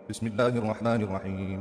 بسم الله الرحمن الرحيم.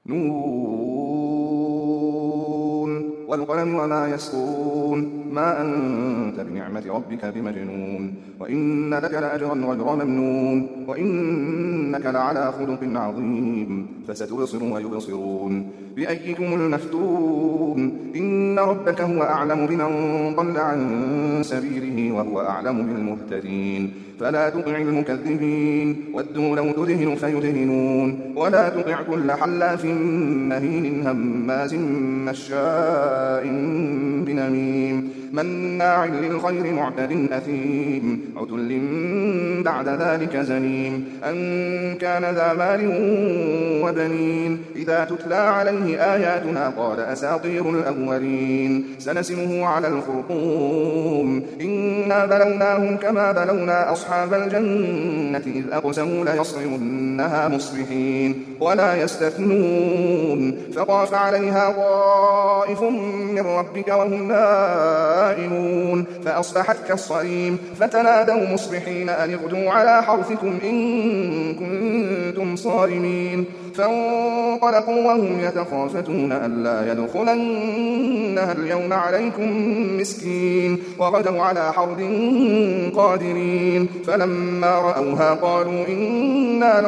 نون والقلم وما يسطرون ما أنت بنعمة ربك بمجنون وإن لك لأجرا غير ممنون وإنك لعلى خلق عظيم فستبصر ويبصرون بأيكم المفتون إن ربك هو أعلم بمن ضل عن سبيله وهو أعلم بالمهتدين فلا تطع المكذبين ودوا لو تدهن فيدهنون ولا تطع كل حلاف مهين هماز مشاء بنميم مناع للخير معتد أثيم عتل بعد ذلك زنيم أن كان ذا مال وبنين إذا تتلى عليه آياتنا قال أساطير الأولين سنسمه على الخرطوم إنا بلوناهم كما بلونا أصحاب الجنة إذ أقسموا ليصرمنها مصبحين ولا يستثنون فطاف عليها طائف من ربك وهم نائمون فأصبحت كالصريم فتنادوا مصبحين أن اغدوا على حرثكم إن كنتم صارمين فانطلقوا وهم يتخافتون ألا يدخلنها اليوم عليكم مسكين وغدوا على حرد قادرين فلما رأوها قالوا إنا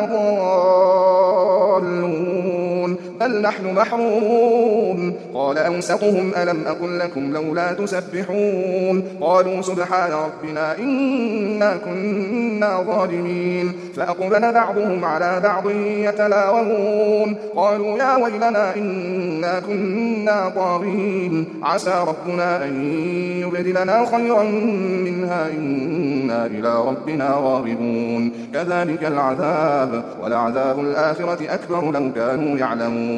لضالون بل نحن محرومون قال أوسطهم ألم أقل لكم لولا تسبحون قالوا سبحان ربنا إنا كنا ظالمين فأقبل بعضهم على بعض يتلاومون قالوا يا ويلنا إنا كنا طاغين عسى ربنا أن يبدلنا خيرا منها إنا إلى ربنا راغبون كذلك العذاب ولعذاب الآخرة أكبر لو كانوا يعلمون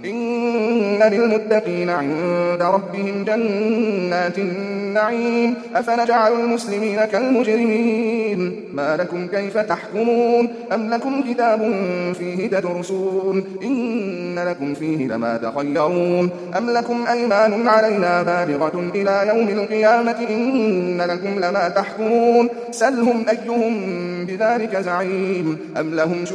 إن للمتقين عند ربهم جنات النعيم أفنجعل المسلمين كالمجرمين ما لكم كيف تحكمون أم لكم كتاب فيه تدرسون إن لكم فيه لما تخيرون أم لكم أيمان علينا بالغة إلى يوم القيامة إن لكم لما تحكمون سلهم أيهم بذلك زعيم أم لهم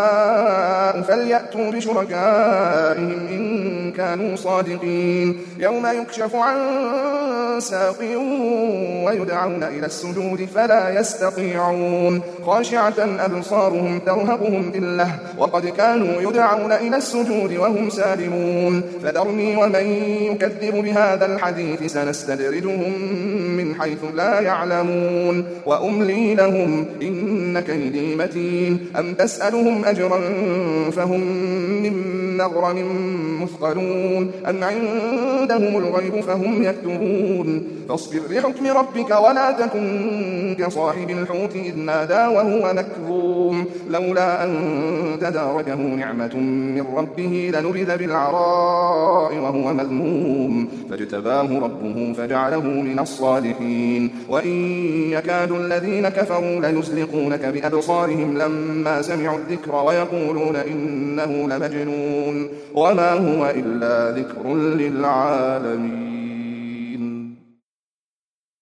شركاء فليأتوا بشركائهم إن كانوا صادقين يوم يكشف عن ساق ويدعون إلى السجود فلا يستطيعون خاشعة أبصارهم ترهقهم ذلة وقد كانوا يدعون إلى السجود وهم سالمون فذرني ومن يكذب بهذا الحديث سنستدرجهم من حيث لا يعلمون وأملي لهم إن كيدي متين أم تسألهم أجرا فهم من مغرم مثقلون أم عندهم الغيب فهم يكتبون فاصبر لحكم ربك ولا تكن كصاحب الحوت إذ نادى وهو مكظوم لولا أن تداركه نعمة من ربه لنبذ بالعراء وهو مذموم فاجتباه ربه فجعله من الصالحين وإن يكاد الذين كفروا ليزلقونك بأبصارهم لما سمعوا الذكر ويقولون إنه لمجنون وما هو إلا ذكر للعالمين.